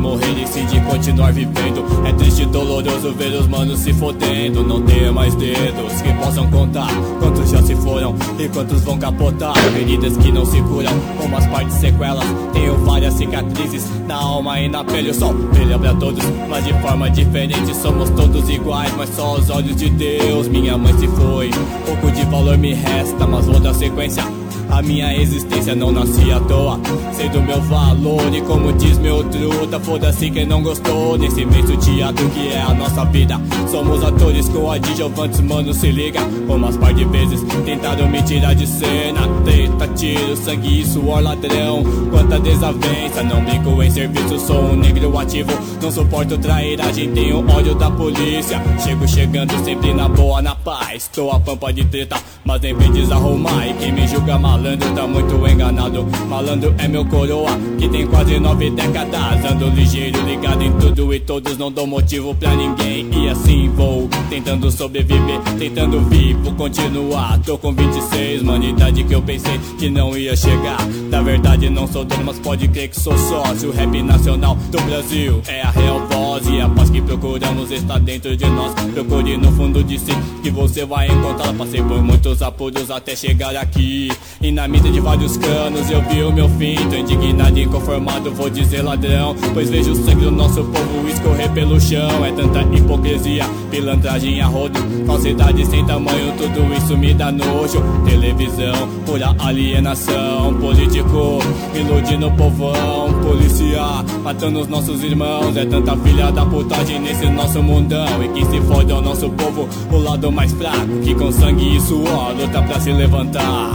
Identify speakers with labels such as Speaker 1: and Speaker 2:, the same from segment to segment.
Speaker 1: morrer e sim de continuar vivendo. É triste e doloroso ver os manos se fodendo. Não tenho mais dedos que possam contar quantos já se foram e quantos vão capotar. Feridas que não se curam, com umas partes sequelas. Tenho várias cicatrizes na alma e na pele. O sol brilha pra todos, mas de forma diferente. Somos todos iguais, mas só aos olhos de Deus. Minha mãe se foi, pouco de valor me resta, mas vou dar sequência. A minha existência não nasci à toa, sei do meu valor e como diz meu truta, foda-se quem não gostou nesse imenso teatro que é a nossa vida. Somos atores coadjuvantes, mano, se liga. Umas par de vezes tentaram me tirar de cena. Treta, tiro, sangue e suor, ladrão. Quanta desavença, não brinco em serviço. Sou um negro ativo, não suporto trairagem. Tenho ódio da polícia, chego chegando sempre na boa, na paz. Tô a pampa de treta, mas nem vem desarrumar. E quem me julga malandro tá muito enganado. Malandro é meu coroa, que tem quase 9 décadas. Ando ligeiro, ligado em tudo e todos. Não dou motivo pra ninguém e assim vou, tentando sobreviver, tentando vivo continuar. Tô com 26, mano, idade que eu pensei que não ia chegar. Na verdade não sou dono, mas pode crer que sou sócio. O rap nacional do Brasil é a real voz, e a paz que procuramos está dentro de nós. Procure no fundo de si que você vai encontrar. Passei por muitos apuros até chegar aqui, e na mídia de vários canos eu vi o meu fim. Tô indignado e inconformado, vou dizer ladrão, pois vejo o sangue do nosso povo escorrer pelo chão. É tanta hipocrisia, pilantragem a rodo, falsidade sem tamanho, tudo isso me dá nojo. Televisão, pura alienação, político iludindo o povão, polícia matando os nossos irmãos. É tanta filha da putagem nesse nosso mundão, e quem se fode é o nosso povo, o lado mais fraco, que com sangue e suor luta pra se levantar.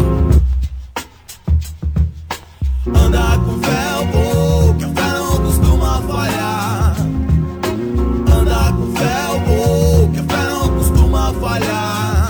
Speaker 2: Anda com fé, oh, que a fé não costuma falhar. Anda com fé, oh, que a fé não costuma falhar.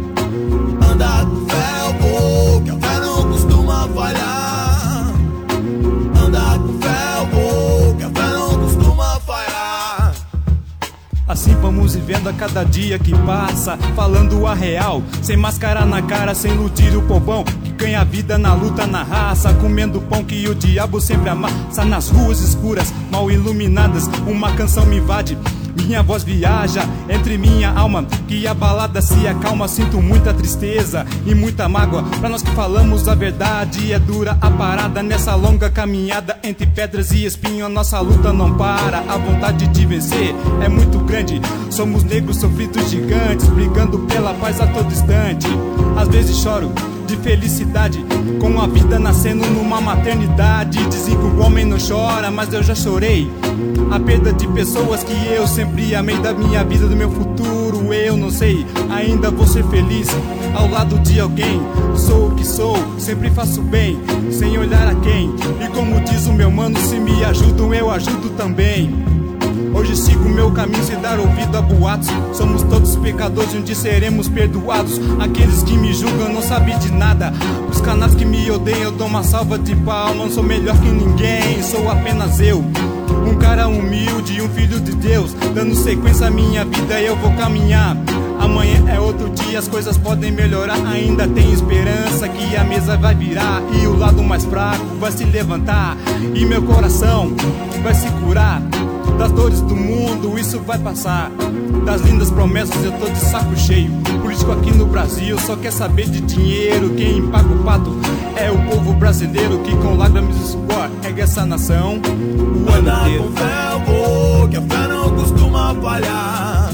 Speaker 2: Anda com fé, oh, que a fé não costuma falhar. Anda com fé, oh, que a fé não costuma falhar.
Speaker 3: Assim vamos vivendo a cada dia que passa, falando a real, sem máscara na cara, sem iludir o povão que ganha vida na luta, na raça, comendo pão que o diabo sempre amassa. Nas ruas escuras, mal iluminadas, uma canção me invade, minha voz viaja entre minha alma, que a balada se acalma. Sinto muita tristeza e muita mágoa, pra nós que falamos a verdade. É dura a parada nessa longa caminhada, entre pedras e espinho a nossa luta não para. A vontade de vencer é muito grande, somos negros sofridos gigantes, brigando pela paz a todo instante. Às vezes choro de felicidade, com a vida nascendo numa maternidade. Dizem que o homem não chora, mas eu já chorei a perda de pessoas que eu sempre amei. Da minha vida, do meu futuro, eu não sei. Ainda vou ser feliz ao lado de alguém. Sou o que sou, sempre faço bem, sem olhar a quem. E como diz o meu mano, se me ajudam, eu ajudo também. Hoje sigo meu caminho sem dar ouvido a boatos. Somos todos pecadores e um dia seremos perdoados. Aqueles que me julgam não sabem de nada, os canais que me odeiam eu dou uma salva de palmas. Não sou melhor que ninguém, sou apenas eu, um cara humilde, um filho de Deus, dando sequência à minha vida eu vou caminhar. Amanhã é outro dia, as coisas podem melhorar. Ainda tem esperança que a mesa vai virar, e o lado mais fraco vai se levantar, e meu coração vai se curar. Das dores do mundo isso vai passar, das lindas promessas eu tô de saco cheio. Político aqui no Brasil só quer saber de dinheiro. Quem paga o pato é o povo brasileiro, que com lágrimas e suor ergue essa nação o ano inteiro.
Speaker 2: Anda com fé, oh, que a fé não costuma falhar.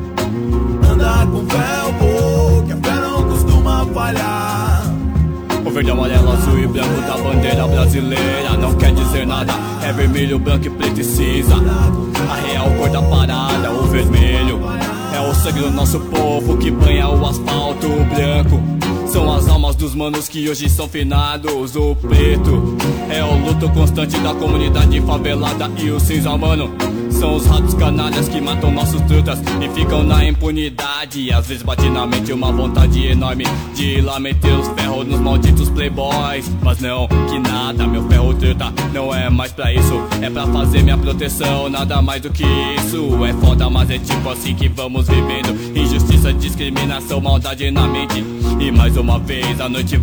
Speaker 2: Anda com fé, oh, que a fé não costuma falhar.
Speaker 1: O verde, amarelo, azul e branco da bandeira brasileira não quer dizer nada, é vermelho, branco e preto e cinza. A real cor da parada, o vermelho é o sangue do nosso povo que banha o asfalto. O branco são as almas dos manos que hoje são finados. O preto é o luto constante da comunidade favelada. E o cinza, mano, são os ratos canalhas que matam nossos trutas e ficam na impunidade. E às vezes bate na mente uma vontade enorme de ir lá meter os ferros nos malditos playboys. Mas não, que nada, meu ferro truta não é mais pra isso, é pra fazer minha proteção, nada mais do que isso. É foda, mas é tipo assim que vamos vivendo. Injustiça, discriminação, maldade na mente. E mais uma vez a noite veste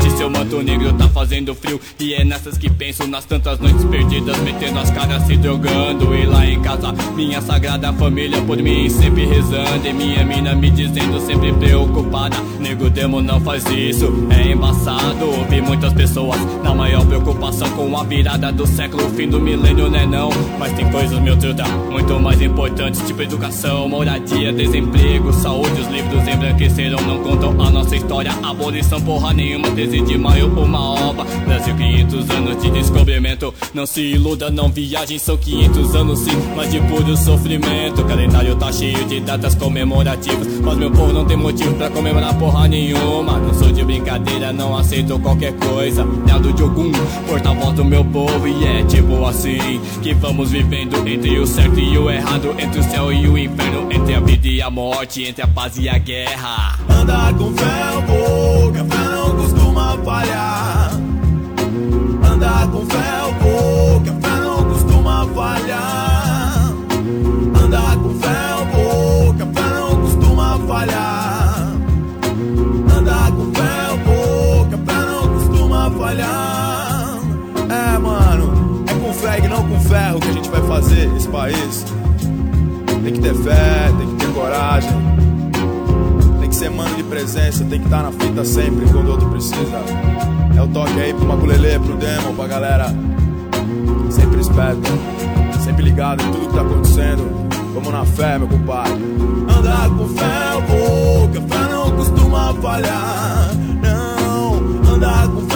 Speaker 1: veste seu manto negro, tá fazendo frio. E é nessas que penso, nas tantas noites perdidas, metendo as caras, se drogando. E lá em casa, minha sagrada família por mim sempre rezando. E minha mina me dizendo sempre preocupada: nego demo, não faz isso, é embaçado. Ouvi muitas pessoas na maior preocupação com a virada do século, o fim do milênio, né não? Mas tem coisas, meu truta, muito mais importantes, tipo educação, moradia, desemprego, saúde. Os livros embranqueceram, não contam a nossa história. Abolição porra nenhuma, 13 de maio uma obra. Brasil, 500 anos de descobrimento. Não se iluda, não viagem, são 500 anos sim, mas de puro sofrimento. O calendário tá cheio de datas comemorativas, mas meu povo não tem motivo pra comemorar porra nenhuma. Não sou de brincadeira, não aceito qualquer coisa. Neado de Ogum, porta-voz do meu povo. E é tipo assim que vamos vivendo, entre o certo e o errado, entre o céu e o inferno, entre a vida e a morte, entre a paz e a guerra.
Speaker 2: Anda com fé, pô, que a fé não costuma falhar. Anda com fé, pô, que a fé não costuma falhar. Anda com fé, pô, que a fé não costuma falhar. Anda com fé, pô, que a fé não costuma falhar. É, mano, é com fé e não com ferro que a gente vai fazer esse país. Tem que ter fé, tem que ter coragem, tem que ser mano de presença, tem que estar na fita sempre quando o outro precisa. É o toque aí pro Maculelê, pro Demo, pra galera sempre esperta, sempre ligado em tudo que tá acontecendo. Vamos na fé, meu compadre. Andar com fé, pô, que a fé não costuma falhar. Não, andar com